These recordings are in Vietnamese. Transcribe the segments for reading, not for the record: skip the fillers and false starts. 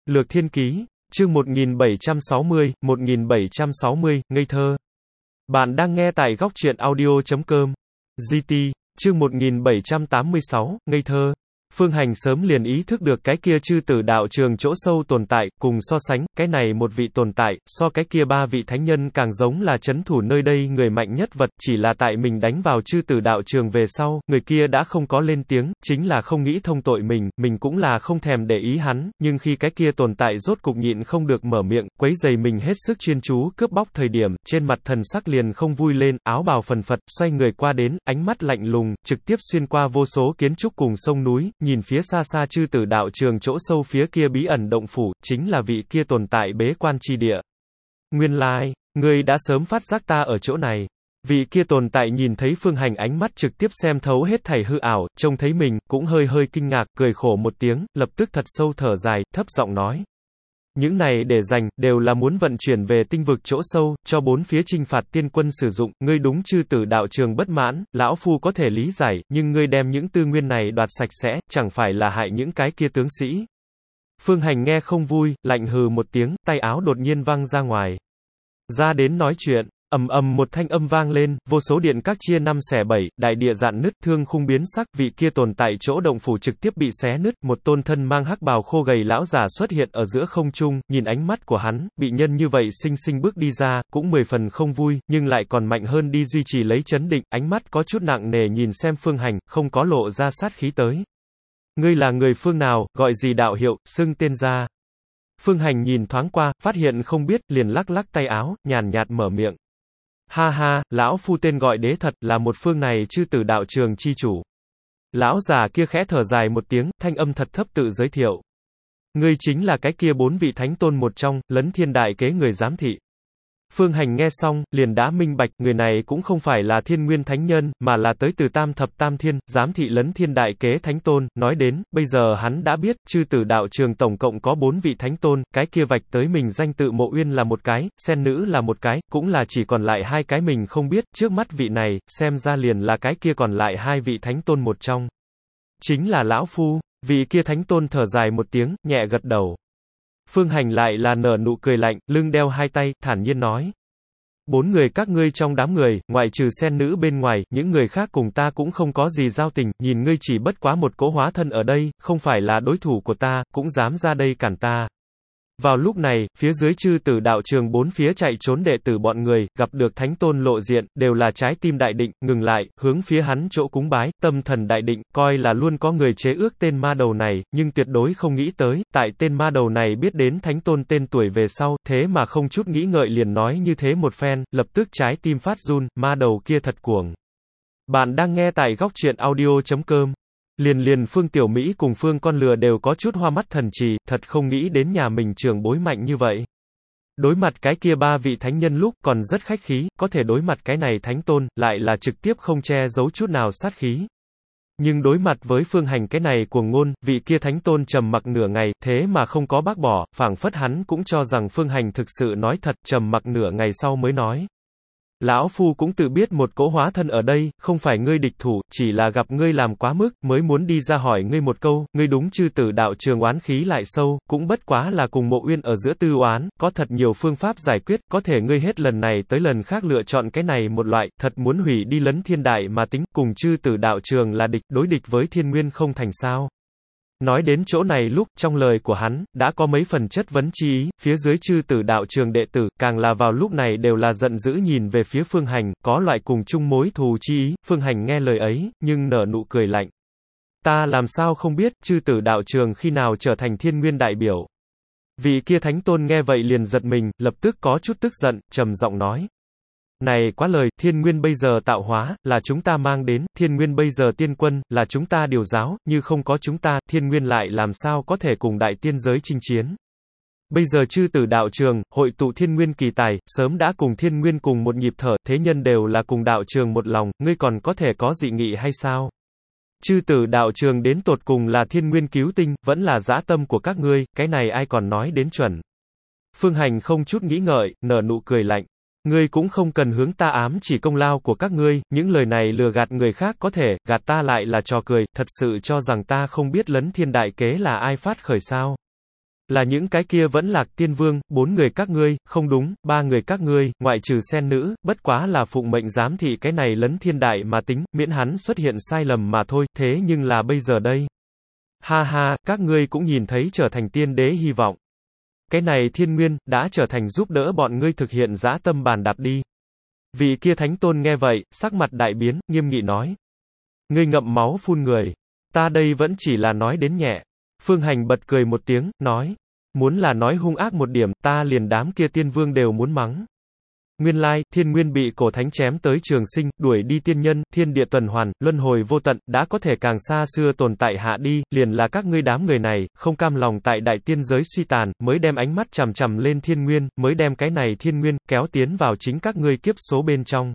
Lược Thiên Ký, chương 1760, ngây thơ. Bạn đang nghe tại góc truyện audio.com. GT, chương 1786, ngây thơ. Phương Hành sớm liền ý thức được cái kia chư tử đạo trường chỗ sâu tồn tại, cùng so sánh, cái này một vị tồn tại, so cái kia ba vị thánh nhân càng giống là chấn thủ nơi đây người mạnh nhất vật, chỉ là tại mình đánh vào chư tử đạo trường về sau, người kia đã không có lên tiếng, chính là không nghĩ thông tội mình cũng là không thèm để ý hắn, nhưng khi cái kia tồn tại rốt cục nhịn không được mở miệng, quấy giày mình hết sức chuyên chú, cướp bóc thời điểm, trên mặt thần sắc liền không vui lên, áo bào phần phật, xoay người qua đến, ánh mắt lạnh lùng, trực tiếp xuyên qua vô số kiến trúc cùng sông núi, nhìn phía xa xa chư tử đạo trường chỗ sâu phía kia bí ẩn động phủ, chính là vị kia tồn tại bế quan chi địa. Nguyên lai, ngươi đã sớm phát giác ta ở chỗ này. Vị kia tồn tại nhìn thấy Phương Hành ánh mắt trực tiếp xem thấu hết thảy hư ảo, trông thấy mình, cũng hơi kinh ngạc, cười khổ một tiếng, lập tức thật sâu thở dài, thấp giọng nói. Những này để dành, đều là muốn vận chuyển về tinh vực chỗ sâu, cho bốn phía chinh phạt tiên quân sử dụng, ngươi đúng chư tử đạo trường bất mãn, lão phu có thể lý giải, nhưng ngươi đem những tư nguyên này đoạt sạch sẽ, chẳng phải là hại những cái kia tướng sĩ. Phương Hành nghe không vui, lạnh hừ một tiếng, tay áo đột nhiên văng ra ngoài. Ra đến nói chuyện. Ầm ầm một thanh âm vang lên, vô số điện các chia 5 xẻ 7, đại địa dạn nứt, thương khung biến sắc, vị kia tồn tại chỗ động phủ trực tiếp bị xé nứt, một tôn thân mang hắc bào khô gầy lão giả xuất hiện ở giữa không trung, nhìn ánh mắt của hắn, bị nhân như vậy sinh sinh bước đi ra, cũng 10 phần không vui, nhưng lại còn mạnh hơn đi duy trì lấy chấn định, ánh mắt có chút nặng nề nhìn xem Phương Hành, không có lộ ra sát khí tới. Ngươi là người phương nào, gọi gì đạo hiệu, xưng tên ra. Phương Hành nhìn thoáng qua, phát hiện không biết, liền lắc lắc tay áo, nhàn nhạt mở miệng. Ha ha, lão phu tên gọi đế thật, là một phương này chư tử đạo trường chi chủ. Lão già kia khẽ thở dài một tiếng, thanh âm thật thấp tự giới thiệu. Ngươi chính là cái kia 4 vị thánh tôn một trong, Lấn Thiên Đại Kế người giám thị. Phương Hành nghe xong, liền đã minh bạch, người này cũng không phải là Thiên Nguyên Thánh Nhân, mà là tới từ Tam Thập Tam Thiên, giám thị Lấn Thiên Đại Kế Thánh Tôn, nói đến, bây giờ hắn đã biết, chư tử đạo trường tổng cộng có 4 vị Thánh Tôn, cái kia vạch tới mình danh tự Mộ Uyên là một cái, Sen Nữ là một cái, cũng là chỉ còn lại 2 cái mình không biết, trước mắt vị này, xem ra liền là cái kia còn lại 2 vị Thánh Tôn một trong. Chính là lão phu, vị kia Thánh Tôn thở dài một tiếng, nhẹ gật đầu. Phương Hành lại là nở nụ cười lạnh, lưng đeo 2 tay, thản nhiên nói. 4 người các ngươi trong đám người, ngoại trừ Sen Nữ bên ngoài, những người khác cùng ta cũng không có gì giao tình, nhìn ngươi chỉ bất quá một cỗ hóa thân ở đây, không phải là đối thủ của ta, cũng dám ra đây cản ta. Vào lúc này, phía dưới chư tử đạo trường 4 phía chạy trốn đệ tử bọn người, gặp được Thánh Tôn lộ diện, đều là trái tim đại định, ngừng lại, hướng phía hắn chỗ cúng bái, tâm thần đại định, coi là luôn có người chế ước tên ma đầu này, nhưng tuyệt đối không nghĩ tới, tại tên ma đầu này biết đến Thánh Tôn tên tuổi về sau, thế mà không chút nghĩ ngợi liền nói như thế một phen, lập tức trái tim phát run, ma đầu kia thật cuồng. Bạn đang nghe tại góc truyện audio.com. Liền Phương Tiểu Mỹ cùng Phương Con Lừa đều có chút hoa mắt thần trì, thật không nghĩ đến nhà mình trưởng bối mạnh như vậy. Đối mặt cái kia 3 vị thánh nhân lúc còn rất khách khí, có thể đối mặt cái này Thánh Tôn, lại là trực tiếp không che giấu chút nào sát khí. Nhưng đối mặt với Phương Hành cái này cuồng ngôn, vị kia Thánh Tôn trầm mặc nửa ngày, thế mà không có bác bỏ, phảng phất hắn cũng cho rằng Phương Hành thực sự nói thật, trầm mặc nửa ngày sau mới nói. Lão phu cũng tự biết một cỗ hóa thân ở đây, không phải ngươi địch thủ, chỉ là gặp ngươi làm quá mức, mới muốn đi ra hỏi ngươi một câu, ngươi đúng chư tử đạo trường oán khí lại sâu, cũng bất quá là cùng Mộ Uyên ở giữa tư oán, có thật nhiều phương pháp giải quyết, có thể ngươi hết lần này tới lần khác lựa chọn cái này một loại, thật muốn hủy đi Lấn Thiên Đại mà tính, cùng chư tử đạo trường là địch, đối địch với Thiên Nguyên không thành sao. Nói đến chỗ này lúc, trong lời của hắn, đã có mấy phần chất vấn chi ý, phía dưới chư tử đạo trường đệ tử, càng là vào lúc này đều là giận dữ nhìn về phía Phương Hành, có loại cùng chung mối thù chi ý, Phương Hành nghe lời ấy, nhưng nở nụ cười lạnh. Ta làm sao không biết, chư tử đạo trường khi nào trở thành Thiên Nguyên đại biểu. Vị kia Thánh Tôn nghe vậy liền giật mình, lập tức có chút tức giận, trầm giọng nói. Này quá lời, Thiên Nguyên bây giờ tạo hóa, là chúng ta mang đến, Thiên Nguyên bây giờ tiên quân, là chúng ta điều giáo, như không có chúng ta, Thiên Nguyên lại làm sao có thể cùng đại tiên giới chinh chiến. Bây giờ chư tử đạo trường, hội tụ Thiên Nguyên kỳ tài, sớm đã cùng Thiên Nguyên cùng một nhịp thở, thế nhân đều là cùng đạo trường một lòng, ngươi còn có thể có dị nghị hay sao? Chư tử đạo trường đến tột cùng là Thiên Nguyên cứu tinh, vẫn là dã tâm của các ngươi, cái này ai còn nói đến chuẩn. Phương Hành không chút nghĩ ngợi, nở nụ cười lạnh. Ngươi cũng không cần hướng ta ám chỉ công lao của các ngươi, những lời này lừa gạt người khác có thể, gạt ta lại là trò cười, thật sự cho rằng ta không biết Lấn Thiên Đại Kế là ai phát khởi sao. Là những cái kia vẫn lạc tiên vương, 4 người các ngươi, không đúng, 3 người các ngươi, ngoại trừ sen nữ, bất quá là phụng mệnh giám thị cái này lấn thiên đại mà tính, miễn hắn xuất hiện sai lầm mà thôi, thế nhưng là bây giờ đây. Ha ha, các ngươi cũng nhìn thấy trở thành tiên đế hy vọng. Cái này thiên nguyên, đã trở thành giúp đỡ bọn ngươi thực hiện dã tâm bàn đạp đi. Vị kia thánh tôn nghe vậy, sắc mặt đại biến, nghiêm nghị nói. Ngươi ngậm máu phun người. Ta đây vẫn chỉ là nói đến nhẹ. Phương Hành bật cười một tiếng, nói. Muốn là nói hung ác một điểm, ta liền đám kia tiên vương đều muốn mắng. Nguyên lai, thiên nguyên bị cổ thánh chém tới trường sinh, đuổi đi tiên nhân, thiên địa tuần hoàn, luân hồi vô tận, đã có thể càng xa xưa tồn tại hạ đi, liền là các ngươi đám người này, không cam lòng tại đại tiên giới suy tàn, mới đem ánh mắt chằm chằm lên thiên nguyên, mới đem cái này thiên nguyên, kéo tiến vào chính các ngươi kiếp số bên trong.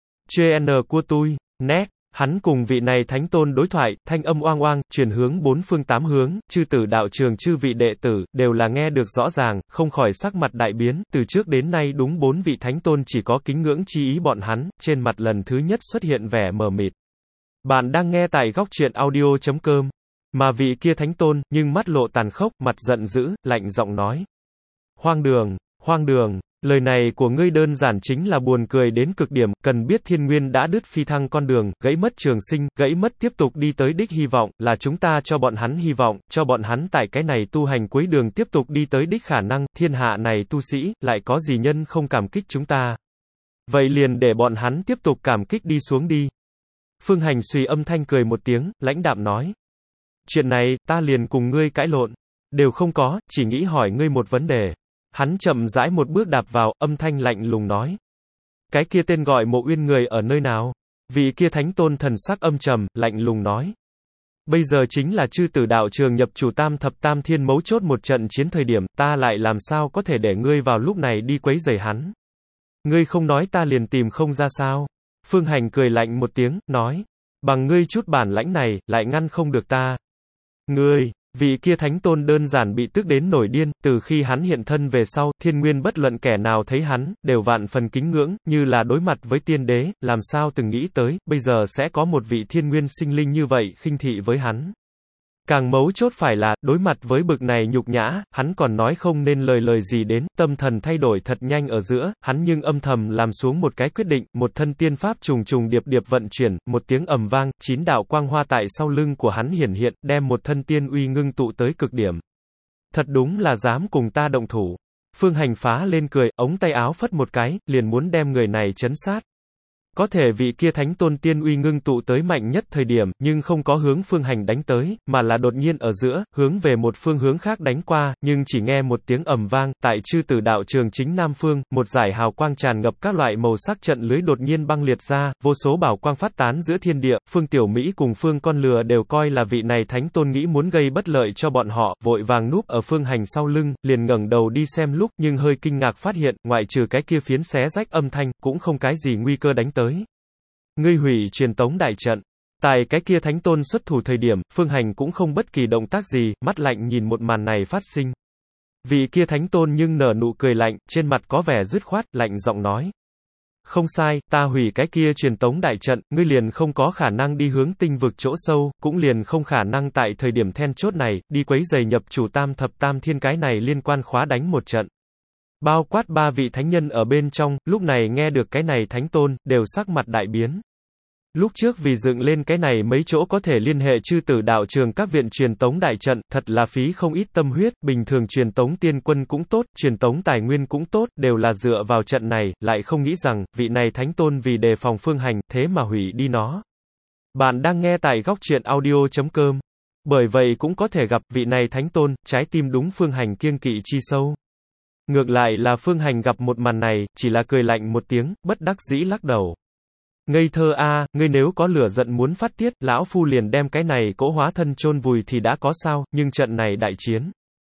Chn của tôi, nét. Hắn cùng vị này thánh tôn đối thoại, thanh âm oang oang, truyền hướng 4 phương 8 hướng, chư tử đạo trường chư vị đệ tử, đều là nghe được rõ ràng, không khỏi sắc mặt đại biến, từ trước đến nay đúng 4 vị thánh tôn chỉ có kính ngưỡng chi ý bọn hắn, trên mặt lần thứ nhất xuất hiện vẻ mờ mịt. Bạn đang nghe tại góc truyện audio.com, mà vị kia thánh tôn, nhưng mắt lộ tàn khốc, mặt giận dữ, lạnh giọng nói. Hoang đường, hoang đường. Lời này của ngươi đơn giản chính là buồn cười đến cực điểm, cần biết thiên nguyên đã đứt phi thăng con đường, gãy mất trường sinh, gãy mất tiếp tục đi tới đích hy vọng, là chúng ta cho bọn hắn hy vọng, cho bọn hắn tại cái này tu hành cuối đường tiếp tục đi tới đích khả năng, thiên hạ này tu sĩ, lại có gì nhân không cảm kích chúng ta. Vậy liền để bọn hắn tiếp tục cảm kích đi xuống đi. Phương Hành suy âm thanh cười một tiếng, lãnh đạm nói. Chuyện này, ta liền cùng ngươi cãi lộn. Đều không có, chỉ nghĩ hỏi ngươi một vấn đề. Hắn chậm rãi một bước đạp vào, âm thanh lạnh lùng nói. Cái kia tên gọi Mộ Uyên người ở nơi nào? Vị kia thánh tôn thần sắc âm trầm, lạnh lùng nói. Bây giờ chính là chư tử đạo trường nhập chủ tam thập tam thiên mấu chốt một trận chiến thời điểm, ta lại làm sao có thể để ngươi vào lúc này đi quấy rầy hắn? Ngươi không nói ta liền tìm không ra sao? Phương Hành cười lạnh một tiếng, nói. Bằng ngươi chút bản lãnh này, lại ngăn không được ta. Ngươi. Vị kia thánh tôn đơn giản bị tức đến nổi điên, từ khi hắn hiện thân về sau, thiên nguyên bất luận kẻ nào thấy hắn, đều vạn phần kính ngưỡng, như là đối mặt với tiên đế, làm sao từng nghĩ tới, bây giờ sẽ có một vị thiên nguyên sinh linh như vậy, khinh thị với hắn. Càng mấu chốt phải là, đối mặt với bực này nhục nhã, hắn còn nói không nên lời gì đến, tâm thần thay đổi thật nhanh ở giữa, hắn nhưng âm thầm làm xuống một cái quyết định, một thân tiên pháp trùng trùng điệp điệp vận chuyển, một tiếng ầm vang, 9 đạo quang hoa tại sau lưng của hắn hiển hiện, đem một thân tiên uy ngưng tụ tới cực điểm. Thật đúng là dám cùng ta động thủ. Phương Hành phá lên cười, ống tay áo phất một cái, liền muốn đem người này chấn sát. Có thể vị kia thánh tôn tiên uy ngưng tụ tới mạnh nhất thời điểm, nhưng không có hướng Phương Hành đánh tới, mà là đột nhiên ở giữa, hướng về một phương hướng khác đánh qua, nhưng chỉ nghe một tiếng ầm vang, tại chư tử đạo trường chính Nam Phương, một dải hào quang tràn ngập các loại màu sắc trận lưới đột nhiên băng liệt ra, vô số bảo quang phát tán giữa thiên địa, Phương Tiểu Mỹ cùng Phương Con Lừa đều coi là vị này thánh tôn nghĩ muốn gây bất lợi cho bọn họ, vội vàng núp ở Phương Hành sau lưng, liền ngẩng đầu đi xem lúc, nhưng hơi kinh ngạc phát hiện, ngoại trừ cái kia phiến xé rách âm thanh, cũng không cái gì nguy cơ đánh tới. Ngươi hủy truyền tống đại trận. Tại cái kia thánh tôn xuất thủ thời điểm, Phương Hành cũng không bất kỳ động tác gì, mắt lạnh nhìn một màn này phát sinh. Vị kia thánh tôn nhưng nở nụ cười lạnh, trên mặt có vẻ dứt khoát, lạnh giọng nói. Không sai, ta hủy cái kia truyền tống đại trận, ngươi liền không có khả năng đi hướng tinh vực chỗ sâu, cũng liền không khả năng tại thời điểm then chốt này, đi quấy rầy nhập chủ tam thập tam thiên cái này liên quan khóa đánh một trận. Bao quát 3 vị thánh nhân ở bên trong, lúc này nghe được cái này thánh tôn, đều sắc mặt đại biến. Lúc trước vì dựng lên cái này mấy chỗ có thể liên hệ chư tử đạo trường các viện truyền tống đại trận, thật là phí không ít tâm huyết, bình thường truyền tống tiên quân cũng tốt, truyền tống tài nguyên cũng tốt, đều là dựa vào trận này, lại không nghĩ rằng, vị này thánh tôn vì đề phòng Phương Hành, thế mà hủy đi nó. Bạn đang nghe tại góc truyện audio.com. Bởi vậy cũng có thể gặp vị này thánh tôn, trái tim đúng Phương Hành kiêng kỵ chi sâu. Ngược lại là Phương Hành gặp một màn này, chỉ là cười lạnh một tiếng, bất đắc dĩ lắc đầu. Ngây thơ a, ngươi nếu có lửa giận muốn phát tiết, lão phu liền đem cái này cỗ hóa thân chôn vùi thì đã có sao, nhưng trận này đại chiến.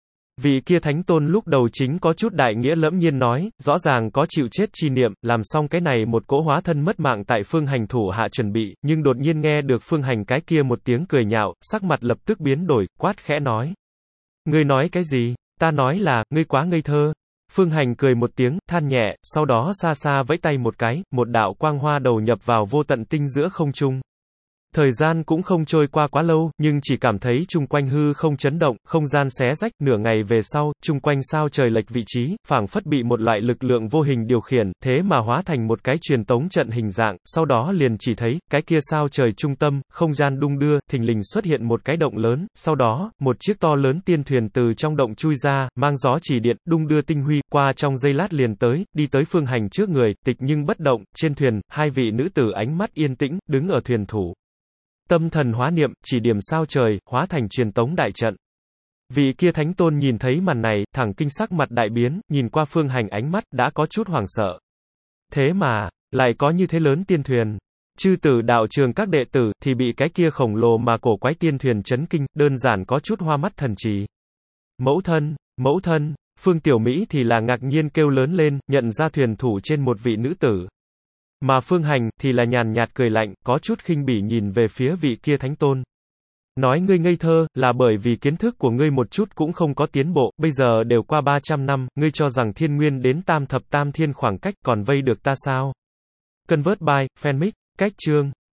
Vị kia thánh tôn lúc đầu chính có chút đại nghĩa lẫm nhiên nói, rõ ràng có chịu chết chi niệm, làm xong cái này một cỗ hóa thân mất mạng tại Phương Hành thủ hạ chuẩn bị, nhưng đột nhiên nghe được Phương Hành cái kia một tiếng cười nhạo, sắc mặt lập tức biến đổi, quát khẽ nói. Ngươi nói cái gì? Ta nói là, ngươi quá ngây thơ. Phương Hành cười một tiếng, than nhẹ, sau đó xa xa vẫy tay một cái, một đạo quang hoa đầu nhập vào vô tận tinh giữa không trung. Thời gian cũng không trôi qua quá lâu, nhưng chỉ cảm thấy chung quanh hư không chấn động, không gian xé rách, nửa ngày về sau, chung quanh sao trời lệch vị trí, phảng phất bị một loại lực lượng vô hình điều khiển, thế mà hóa thành một cái truyền tống trận hình dạng, sau đó liền chỉ thấy, cái kia sao trời trung tâm, không gian đung đưa, thình lình xuất hiện một cái động lớn, sau đó, một chiếc to lớn tiên thuyền từ trong động chui ra, mang gió chỉ điện, đung đưa tinh huy, qua trong giây lát liền tới, đi tới Phương Hành trước người, tịch nhưng bất động, trên thuyền, hai vị nữ tử ánh mắt yên tĩnh, đứng ở thuyền thủ. Tâm thần hóa niệm, chỉ điểm sao trời, hóa thành truyền tống đại trận. Vị kia thánh tôn nhìn thấy màn này, thẳng kinh sắc mặt đại biến, nhìn qua Phương Hành ánh mắt, đã có chút hoảng sợ. Thế mà, lại có như thế lớn tiên thuyền. Chư tử đạo trường các đệ tử, thì bị cái kia khổng lồ mà cổ quái tiên thuyền chấn kinh, đơn giản có chút hoa mắt thần trì. Mẫu thân, Phương Tiểu Mỹ thì là ngạc nhiên kêu lớn lên, nhận ra thuyền thủ trên một vị nữ tử. Mà Phương Hành, thì là nhàn nhạt cười lạnh, có chút khinh bỉ nhìn về phía vị kia thánh tôn. Nói ngươi ngây thơ, là bởi vì kiến thức của ngươi một chút cũng không có tiến bộ, bây giờ đều qua 300 năm, ngươi cho rằng thiên nguyên đến tam thập tam thiên khoảng cách còn vây được ta sao? Convert by, Fanmic, cách chương.